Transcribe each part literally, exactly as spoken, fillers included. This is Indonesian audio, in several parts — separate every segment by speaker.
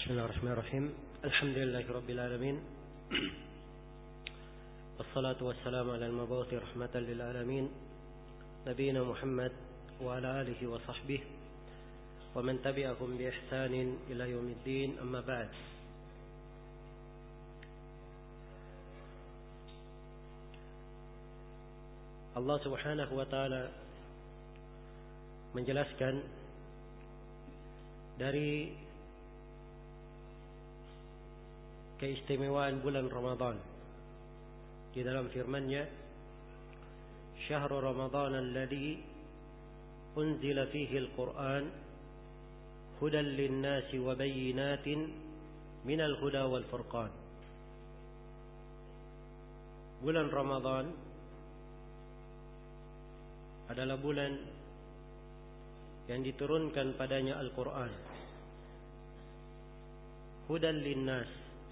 Speaker 1: Bismillahirrahmanirrahim. Alhamdulillahirabbil alamin. Wassalatu wassalamu ala al-mabu'uthi rahmatan lil alamin, nabiyina Muhammad wa ala alihi wa sahbihi wa man tabi'ahum bi ihsanin ila yaumiddin. Amma ba'd. Allah Subhanahu wa taala menjelaskan dari keistimewaan bulan Ramadan di dalam firman-Nya, "Syahrul Ramadan alladzi unzila fihi al-Qur'an hudan lin-nasi wa bayyinatin minal huda wal furqan." Bulan Ramadan adalah bulan yang diturunkan padanya Al-Quran, hudan linnas,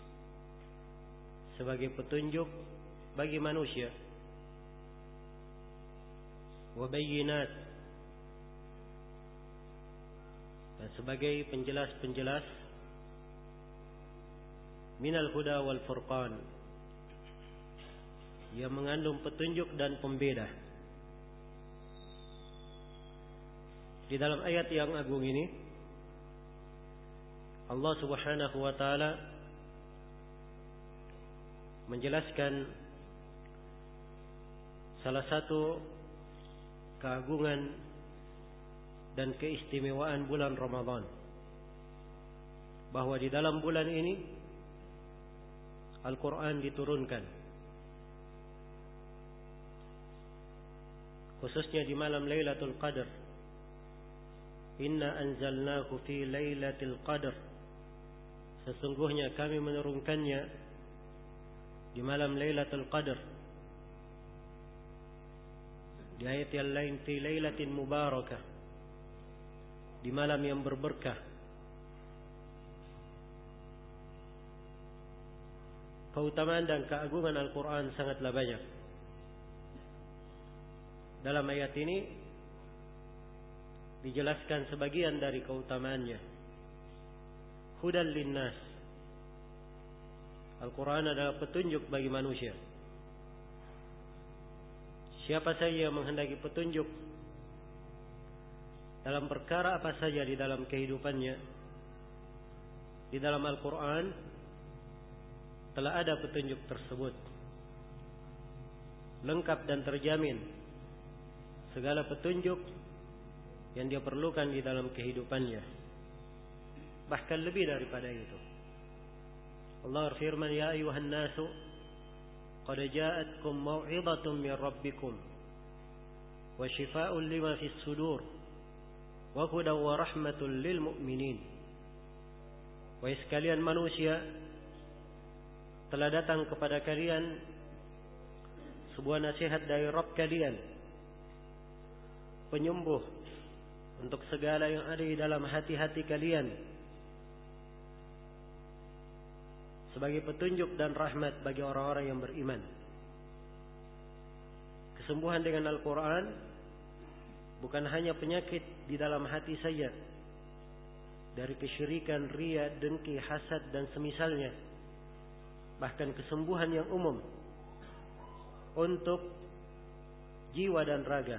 Speaker 1: sebagai petunjuk bagi manusia, wa bayyinat, dan sebagai penjelas-penjelas, minal huda wal furqan, yang mengandung petunjuk dan pembeda. Di dalam ayat yang agung ini, Allah Subhanahu wa taala menjelaskan salah satu keagungan dan keistimewaan bulan Ramadan, bahwa di dalam bulan ini Al-Quran diturunkan, khususnya di malam Lailatul Qadar. Inna anzalnahu fi Lailatul Qadar, sesungguhnya kami menurunkannya di malam Lailatul Qadar. Di ayat yang lain, fi lailatin mubarakah, di malam yang berberkah. Keutamaan dan keagungan Al-Quran sangatlah banyak. Dalam ayat ini dijelaskan sebagian dari keutamaannya. Hudan linnas, Al-Quran adalah petunjuk bagi manusia. Siapa saja yang menghendaki petunjuk dalam perkara apa saja di dalam kehidupannya, di dalam Al-Quran telah ada petunjuk tersebut, lengkap dan terjamin segala petunjuk yang dia perlukan di dalam kehidupannya, bahkan lebih daripada itu. Allah berfirman, "Ya ayuhan nasu qad ja'atkum mau'izatun min rabbikum wa shifaa'un lima fis sudur wa hudan wa rahmatun lil mu'minin." Wahai sekalian manusia, telah datang kepada kalian sebuah nasihat dari Rabb kalian, penyembuh untuk segala yang ada di dalam hati-hati kalian, sebagai petunjuk dan rahmat bagi orang-orang yang beriman. Kesembuhan dengan Al-Quran bukan hanya penyakit di dalam hati saja, dari kesyirikan, riya, dengki, hasad dan semisalnya, bahkan kesembuhan yang umum untuk jiwa dan raga.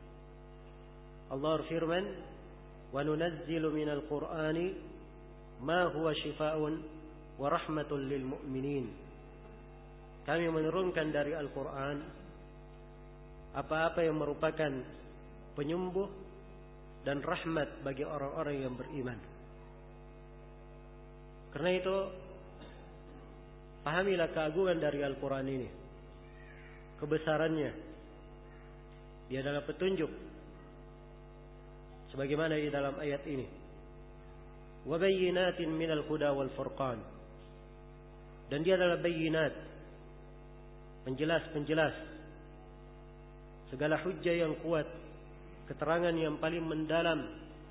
Speaker 1: Allah berfirman, "Wa nunazzilu minal Qur'ani ma huwa shifaa'un wa rahmatul lil mu'minin." Kami menurunkan dari Al-Quran apa-apa yang merupakan penyembuh dan rahmat bagi orang-orang yang beriman. Karena itu, pahamilah keagungan dari Al-Quran ini, kebesarannya. Dia adalah petunjuk, sebagaimana di dalam ayat ini, wa bayyinatin minal huda wal furqan, dan dia adalah bayyinat, penjelas-penjelas segala hujjah yang kuat, keterangan yang paling mendalam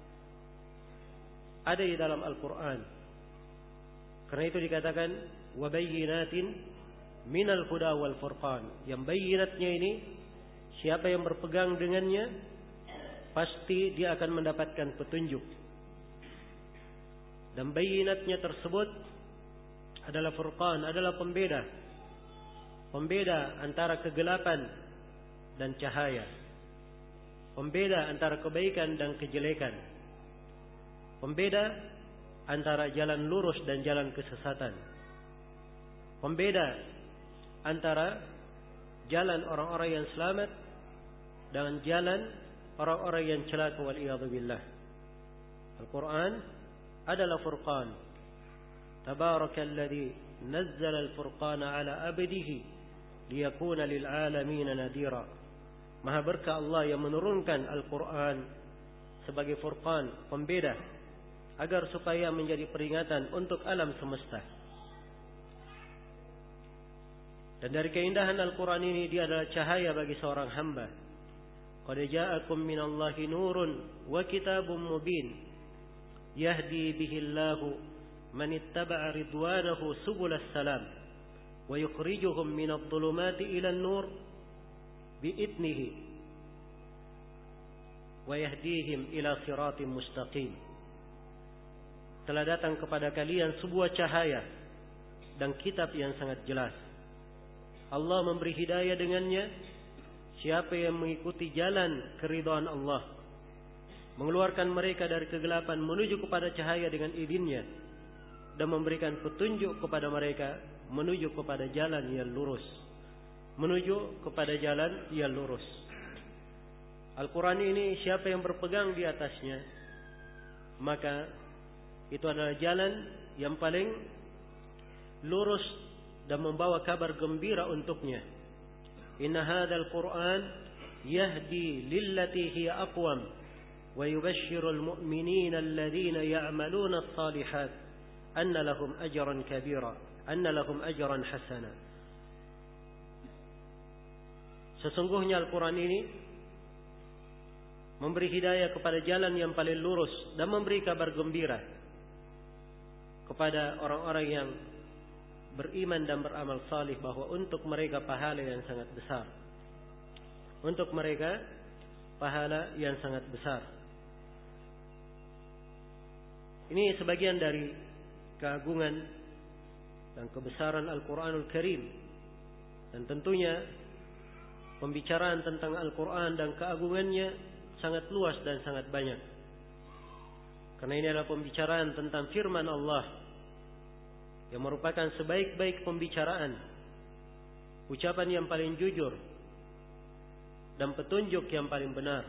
Speaker 1: ada di dalam Al-Quran. Karena itu dikatakan wa bayyinatin minal huda wal furqan. Yang bayyinatnya ini, siapa yang berpegang dengannya pasti dia akan mendapatkan petunjuk. Dan bayinatnya tersebut adalah furqan, adalah pembeda. Pembeda antara kegelapan dan cahaya. Pembeda antara kebaikan dan kejelekan. Pembeda antara jalan lurus dan jalan kesesatan. Pembeda antara jalan orang-orang yang selamat dengan jalan orang-orang yang celaka wal-iyadzu billah. Al-Quran adalah furqan. Tabarakalladzi nazzala al-furqana ala abdihi liyakuna lil alamin nadira. Maha berkah Allah yang menurunkan Al-Quran sebagai furqan, pembeda, agar supaya menjadi peringatan untuk alam semesta. Dan dari keindahan Al-Quran ini, dia adalah cahaya bagi seorang hamba. Qad ja'akum minallahi nurun wa kitabun mubin yahdi bihillahu man ittaba'a ridwanahu subulas salam wa yukhrijuhum minadh dhulumati ilan nur bi'idnihi wa yahdihim ila siratim mustaqim. Telah datang kepada kalian sebuah cahaya dan kitab yang sangat jelas. Allah memberi hidayah dengannya siapa yang mengikuti jalan keridhaan Allah, mengeluarkan mereka dari kegelapan menuju kepada cahaya dengan idinnya, dan memberikan petunjuk kepada mereka menuju kepada jalan yang lurus, menuju kepada jalan yang lurus. Al-Quran ini siapa yang berpegang di atasnya, maka itu adalah jalan yang paling lurus dan membawa kabar gembira untuknya. Inna hadzal Qur'an yahdi lillati hiya aqwam wa yubashshirul mu'minina alladhina ya'maluna as-salihat anna lahum ajran kabira anna lahum ajran hasana. Sesungguhnya Al-Quran ini memberi hidayah kepada jalan yang paling lurus dan memberi kabar gembira kepada orang-orang yang beriman dan beramal salih bahwa untuk mereka pahala yang sangat besar. Untuk mereka pahala yang sangat besar. Ini sebagian dari keagungan dan kebesaran Al-Quranul Karim. Dan tentunya pembicaraan tentang Al-Quran dan keagungannya sangat luas dan sangat banyak. Karena ini adalah pembicaraan tentang firman Allah yang merupakan sebaik-baik pembicaraan, ucapan yang paling jujur, dan petunjuk yang paling benar.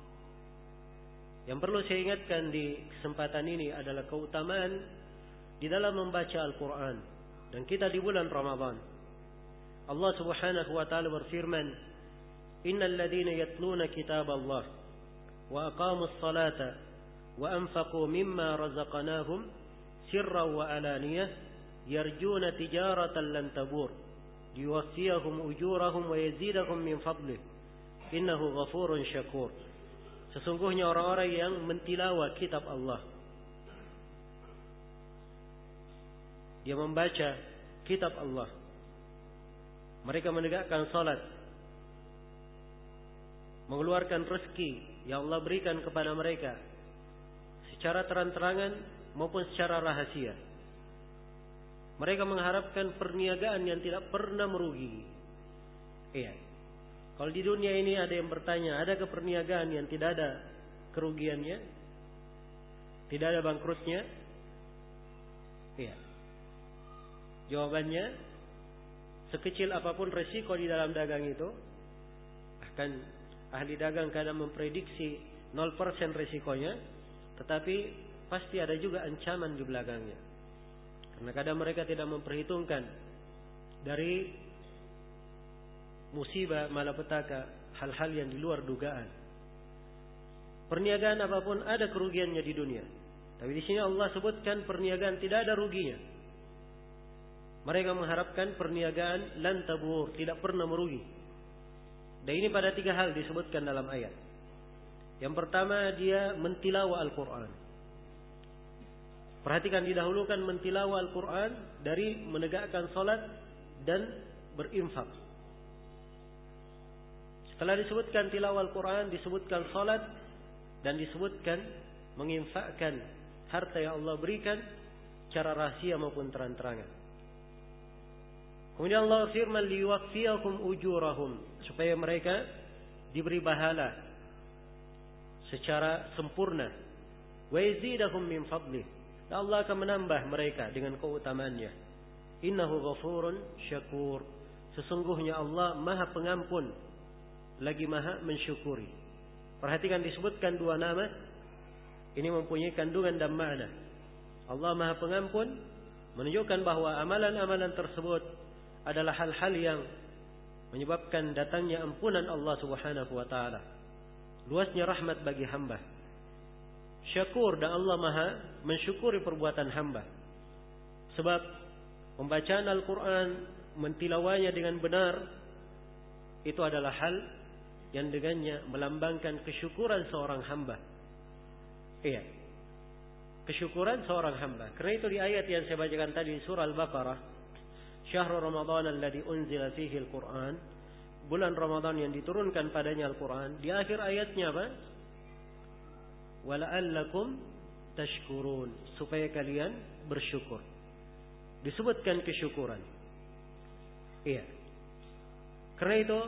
Speaker 1: Yang perlu saya ingatkan di kesempatan ini adalah keutamaan di dalam membaca Al-Quran. Dan kita di bulan Ramadan, Allah subhanahu wa ta'ala berfirman, Innal ladhina yatluna kitab Allah wa aqamus salata wa anfaqu mimma razaqnahum sirran wa alaniyah yarjuna tijaratan lan tabur liwaffiyahum ujurahum wa yazidahum min fadlih innahu ghafurun syakur. Sesungguhnya orang-orang yang mentilawah kitab Allah, dia membaca kitab Allah, mereka menegakkan salat, mengeluarkan rezeki yang Allah berikan kepada mereka secara terang-terangan maupun secara rahasia. Mereka mengharapkan perniagaan yang tidak pernah merugi. Iya. Kalau di dunia ini ada yang bertanya, adakah perniagaan yang tidak ada kerugiannya? Tidak ada bangkrutnya? Iya. Jawabannya, sekecil apapun resiko di dalam dagang itu, bahkan ahli dagang kadang memprediksi nol persen resikonya, tetapi pasti ada juga ancaman di belakangnya. Karena kadang mereka tidak memperhitungkan dari musibah malapetaka, hal-hal yang di luar dugaan. Perniagaan apapun ada kerugiannya di dunia. Tapi di sini Allah sebutkan perniagaan tidak ada ruginya. Mereka mengharapkan perniagaan lan tabur, tidak pernah merugi. Dan ini pada tiga hal disebutkan dalam ayat. Yang pertama, dia mentilawah Al-Quran. Perhatikan, didahulukan mentilawah Al-Quran dari menegakkan salat dan berinfak. Setelah disebutkan tilawah Al-Quran, disebutkan salat dan disebutkan menginfakkan harta yang Allah berikan secara rahasia maupun terang-terangan. Kemudian Allah firman liwaqfiyakum ujurahum, supaya mereka diberi pahala secara sempurna. Wa yazidahum min fadlih, dan Allah akan menambah mereka dengan keutamaannya. Innahu ghafurun syakur, sesungguhnya Allah Maha Pengampun lagi Maha Mensyukuri. Perhatikan disebutkan dua nama, ini mempunyai kandungan dan makna. Allah Maha Pengampun menunjukkan bahwa amalan-amalan tersebut adalah hal-hal yang menyebabkan datangnya ampunan Allah Subhanahu wa taala, luasnya rahmat bagi hamba. Syakur, dan Allah Maha mensyukuri perbuatan hamba. Sebab pembacaan Al-Quran, mentilawanya dengan benar, itu adalah hal yang dengannya melambangkan kesyukuran seorang hamba. Iya, kesyukuran seorang hamba. Karena itu di ayat yang saya bacakan tadi, surah Al-Baqarah, Syahrul Ramadan alladzi unzila fihi al-Quran, bulan Ramadan yang diturunkan padanya Al-Quran. Di akhir ayatnya apa? Wala'allakum tashkurun, supaya kalian bersyukur. Disebutkan kesyukuran. Iya. Karena itu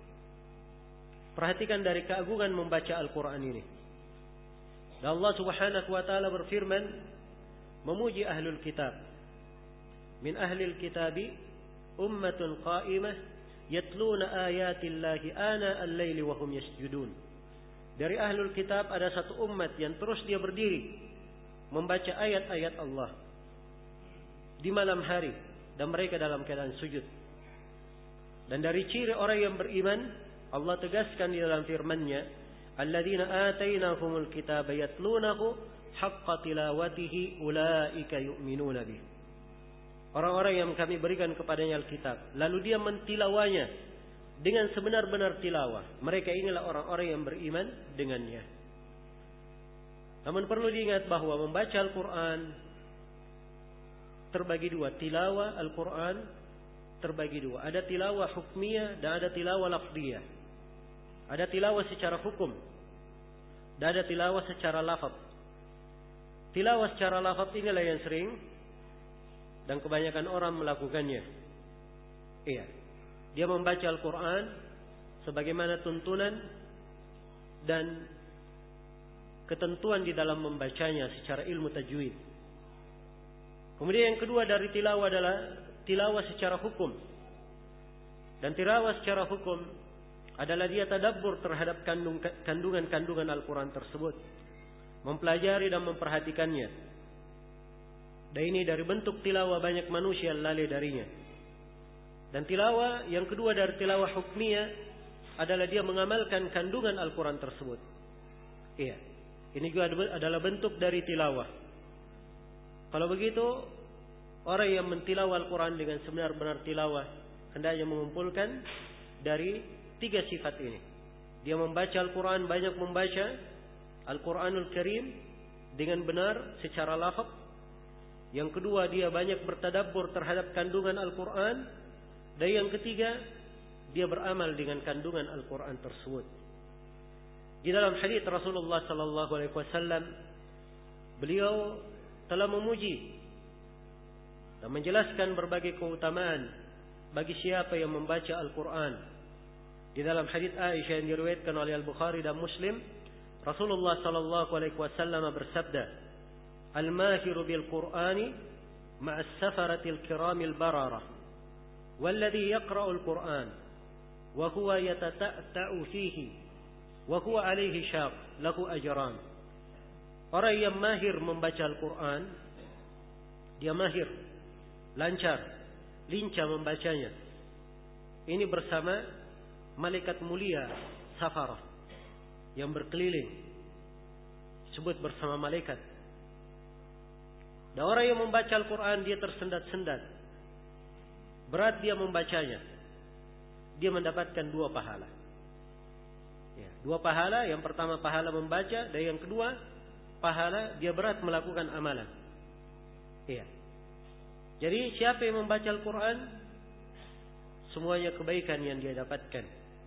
Speaker 1: perhatikan dari keagungan membaca Al-Quran ini. Dan Allah Subhanahu wa taala berfirman memuji ahlul kitab. Min ahlil kitabi ummatun qa'imah yatluna ayatillahi ana al-laili wa hum yasjudun. Dari ahlul kitab ada satu umat yang terus dia berdiri membaca ayat-ayat Allah di malam hari, dan mereka dalam keadaan sujud. Dan dari ciri orang yang beriman, Allah tegaskan di dalam firman-Nya, alladzina atainahumul kitaba yatlunahu haqqa tilawatihi ulaika yu'minuna bih. Orang-orang yang kami berikan kepadanya Alkitab, lalu dia mentilawanya dengan sebenar-benar tilawah, mereka inilah orang-orang yang beriman dengannya. Namun perlu diingat bahwa membaca Al-Quran terbagi dua. Tilawah Al-Quran terbagi dua. Ada tilawah hukmiyah dan ada tilawah lafziyah. Ada tilawah secara hukum dan ada tilawah secara lafaz. Tilawah secara lafaz inilah yang sering dan kebanyakan orang melakukannya. Iya, dia membaca Al-Quran sebagaimana tuntunan dan ketentuan di dalam membacanya secara ilmu tajwid. Kemudian yang kedua dari tilawah adalah tilawah secara hukum. Dan tilawah secara hukum adalah dia tadabbur terhadap kandungan-kandungan Al-Quran tersebut, mempelajari dan memperhatikannya. Dan ini dari bentuk tilawah banyak manusia lalai darinya. Dan tilawah yang kedua dari tilawah hukmiyah adalah dia mengamalkan kandungan Al-Quran tersebut. Iya, ini juga adalah bentuk dari tilawah. Kalau begitu, orang yang mentilawah Al-Quran dengan sebenar-benar tilawah hendaknya mengumpulkan dari tiga sifat ini. Dia membaca Al-Quran, banyak membaca Al-Quranul Karim dengan benar secara lafaz. Yang kedua, dia banyak bertadabbur terhadap kandungan Al-Quran. Dan yang ketiga, dia beramal dengan kandungan Al-Quran tersebut. Di dalam hadits Rasulullah sallallahu alaihi wasallam, beliau telah memuji dan menjelaskan berbagai keutamaan bagi siapa yang membaca Al-Quran. Di dalam hadits Aisyah yang diriwayatkan oleh Al-Bukhari dan Muslim, Rasulullah sallallahu alaihi wasallam bersabda, Al-mahiru bil-Qur'ani ma'as safaratil kiramil bararah, walladhi yaqra'ul Qur'an wa huwa yatata'ta'u fihi wa huwa alaihi syaq lahu ajran. Orang yang mahir membaca Al-Quran, dia mahir, lancar, lincah membacanya. Ini bersama malaikat mulia safarah yang berkeliling, disebut bersama malaikat. Dan orang yang membaca Al-Quran dia tersendat-sendat, berat dia membacanya, dia mendapatkan dua pahala. Ya, dua pahala. Yang pertama pahala membaca, dan yang kedua pahala dia berat melakukan amalan. Ya. Jadi siapa yang membaca Al-Quran, semuanya kebaikan yang dia dapatkan.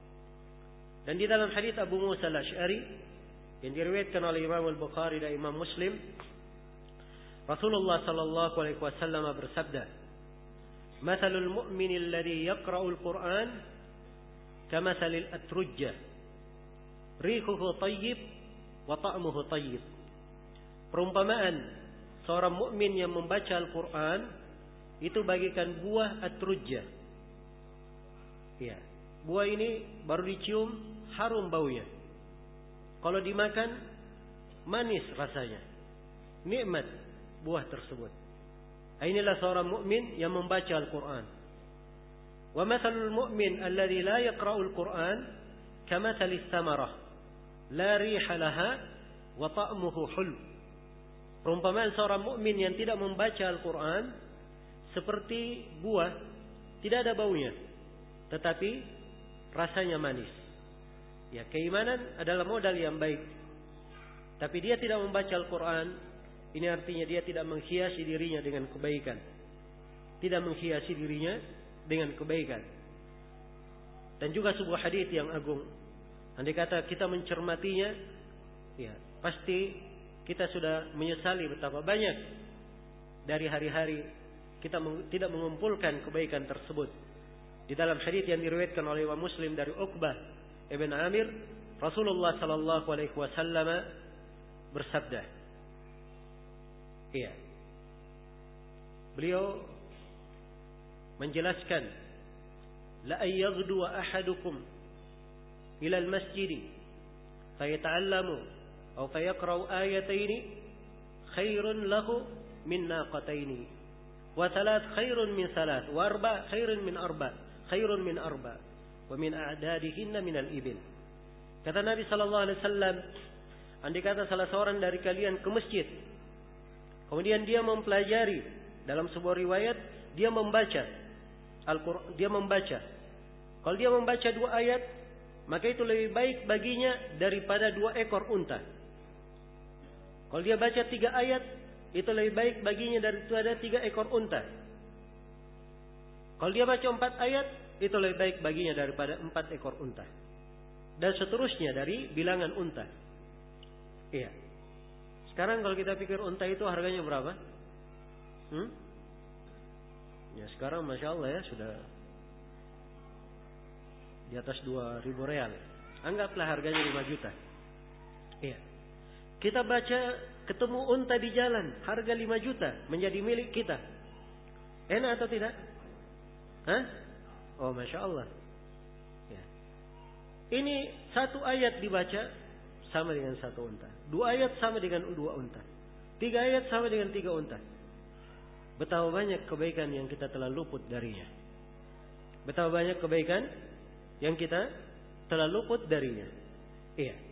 Speaker 1: Dan di dalam hadits Abu Musa al-Asy'ari yang diriwayatkan oleh Imam Al-Bukhari dan Imam Muslim, Rasulullah sallallahu alaihi wasallam bersabda, "Matsalul mu'min alladhi yaqra'ul Qur'an kamatsalil atrujjah, rihuhu thayyib wa ta'muhu thayyib." Perumpamaan seorang mukmin yang membaca Al-Qur'an itu bagikan buah atrujjah. Ya, buah ini baru dicium harum baunya. Kalau dimakan manis rasanya. Nikmat buah tersebut. Inilah seorang mukmin yang membaca Al-Qur'an. Wa matsalul mu'min alladzi la yaqra'ul Qur'an kamatsalis samarah la riha laha wa ta'muhu hulw. Perumpamaan seorang mukmin yang tidak membaca Al-Qur'an seperti buah, tidak ada baunya, tetapi rasanya manis. Ya, keimanan adalah modal yang baik. Tapi dia tidak membaca Al-Qur'an, ini artinya dia tidak menghiasi dirinya dengan kebaikan. Tidak menghiasi dirinya dengan kebaikan. Dan juga sebuah hadis yang agung. Andai kata kita mencermatinya, ya, pasti kita sudah menyesali betapa banyak dari hari-hari kita tidak mengumpulkan kebaikan tersebut. Di dalam hadis yang diriwayatkan oleh Imam Muslim dari Uqbah ibn Amir, Rasulullah sallallahu alaihi wasallam bersabda, iya, beliau menjelaskan, la ayyaghdu ahadukum ila al-masjid fayata'allamu atau fayaqra'u ayataini khairun lahu min naqataini wa thalath khairun min thalath wa arba khairun min arba khairun min arba wa min a'dadihinna min al-ibil. Kata Nabi sallallahu alaihi wasallam, andai kata salah seorang dari kalian ke masjid, kemudian dia mempelajari, dalam sebuah riwayat dia membaca Al-Qur'an, dia membaca. Kalau dia membaca dua ayat, maka itu lebih baik baginya daripada dua ekor unta. Kalau dia baca tiga ayat, itu lebih baik baginya daripada tiga ekor unta. Kalau dia baca empat ayat, itu lebih baik baginya daripada empat ekor unta. Dan seterusnya dari bilangan unta. Iya. Sekarang kalau kita pikir unta itu harganya berapa? Hmm? Ya sekarang Masya Allah ya sudah di atas dua ribu real. Anggaplah harganya lima juta. Iya. Kita baca ketemu unta di jalan, harga lima juta menjadi milik kita. Enak atau tidak? Hah? Oh Masya Allah. Ya. Ini satu ayat dibaca sama dengan satu unta. Dua ayat sama dengan dua unta. Tiga ayat sama dengan tiga unta. Betapa banyak kebaikan yang kita telah luput darinya. Betapa banyak kebaikan yang kita telah luput darinya. Iya.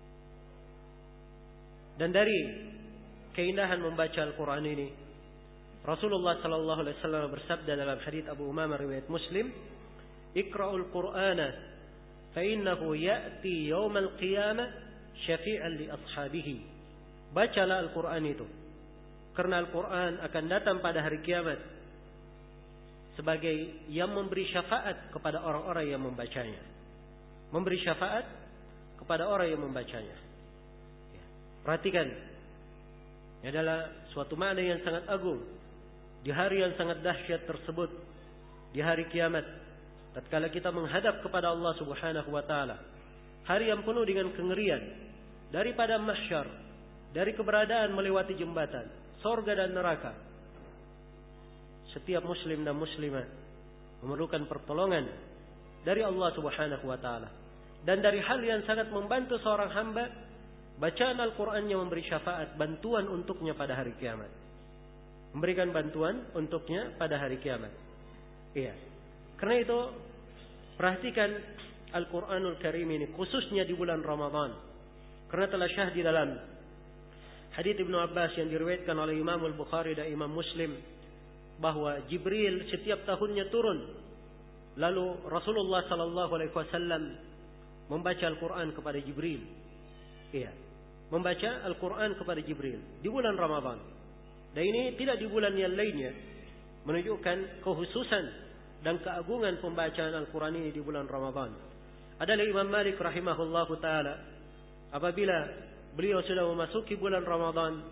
Speaker 1: Dan dari keindahan membaca Al-Quran ini, Rasulullah sallallahu alaihi wasallam bersabda dalam hadits Abu Umamah riwayat Muslim, "Iqra'ul Qur'ana fa innahu ya'ti yaumal qiyamah syafi'an li ashabihi." Bacalah Al-Quran itu, karena Al-Quran akan datang pada hari kiamat sebagai yang memberi syafaat kepada orang-orang yang membacanya. Memberi syafaat kepada orang yang membacanya. Ya. Perhatikan, ini adalah suatu makna yang sangat agung. Di hari yang sangat dahsyat tersebut, di hari kiamat, tatkala kita menghadap kepada Allah Subhanahu wa taala, hari yang penuh dengan kengerian, daripada mahsyar, dari keberadaan melewati jembatan, surga dan neraka. Setiap muslim dan muslimah memerlukan pertolongan dari Allah Subhanahu wa taala. Dan dari hal yang sangat membantu seorang hamba, bacaan Al-Qur'an yang memberi syafaat, bantuan untuknya pada hari kiamat. Memberikan bantuan untuknya pada hari kiamat. Iya. Karena itu perhatikan Al-Qur'anul Karim ini khususnya di bulan Ramadan. Karena telah syahid di dalam hadits Ibnu Abbas yang diriwayatkan oleh Imam Al-Bukhari dan Imam Muslim, bahwa Jibril setiap tahunnya turun, lalu Rasulullah sallallahu alaihi wasallam membaca Al-Quran kepada Jibril. Iya, membaca Al-Quran kepada Jibril di bulan Ramadan. Dan ini tidak di bulan yang lainnya, menunjukkan kekhususan dan keagungan pembacaan Al-Quran ini di bulan Ramadan. Adalah Imam Malik rahimahullahu taala, apabila beliau sudah memasuki bulan Ramadan,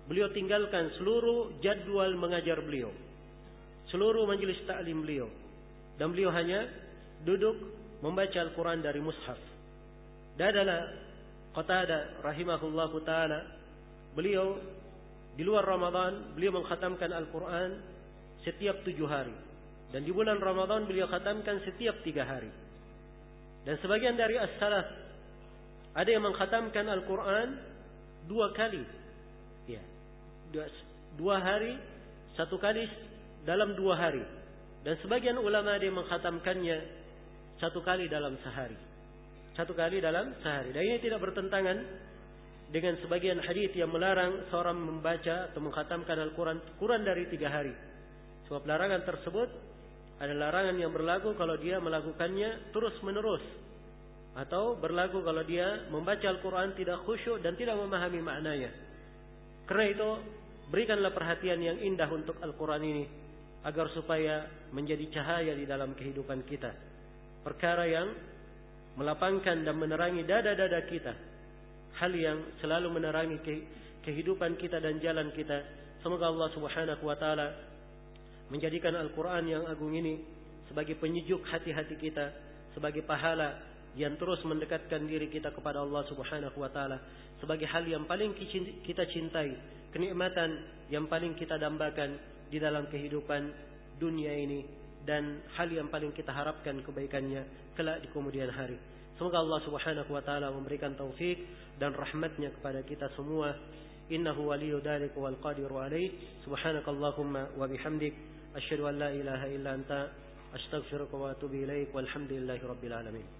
Speaker 1: beliau tinggalkan seluruh jadwal mengajar beliau, seluruh majelis ta'lim beliau, dan beliau hanya duduk membaca Al-Quran dari mushaf. Dan adalah Qatadah rahimahullahu ta'ala, beliau di luar Ramadan beliau mengkhatamkan Al-Quran setiap tujuh hari, dan di bulan Ramadan beliau khatamkan setiap tiga hari. Dan sebagian dari as-salaf ada yang mengkhatamkan Al-Quran dua kali, ya, dua, dua hari, satu kali dalam dua hari. Dan sebagian ulama ada yang mengkhatamkannya satu kali dalam sehari, satu kali dalam sehari. Dan ini tidak bertentangan dengan sebagian hadis yang melarang seorang membaca atau mengkhatamkan Al-Quran kurang dari tiga hari. Sebab larangan tersebut ada larangan yang berlaku kalau dia melakukannya terus menerus, atau berlaku kalau dia membaca Al-Quran tidak khusyuk dan tidak memahami maknanya. Karena itu berikanlah perhatian yang indah untuk Al-Quran ini, agar supaya menjadi cahaya di dalam kehidupan kita, perkara yang melapangkan dan menerangi dada-dada kita, hal yang selalu menerangi kehidupan kita dan jalan kita. Semoga Allah Subhanahu wa taala menjadikan Al-Quran yang agung ini sebagai penyejuk hati-hati kita, sebagai pahala yang terus mendekatkan diri kita kepada Allah Subhanahu wa taala, sebagai hal yang paling kita cintai, kenikmatan yang paling kita dambakan di dalam kehidupan dunia ini, dan hal yang paling kita harapkan kebaikannya kelak di kemudian hari. Semoga Allah Subhanahu wa taala memberikan taufik dan rahmatnya kepada kita semua. Innahu waliyyu dzalika wal qadiru alaih. Subhanakallahumma wa bihamdik, asyhadu an la ilaha illa anta, astaghfiruka wa atubu ilaik. Walhamdulillahi rabbil alamin.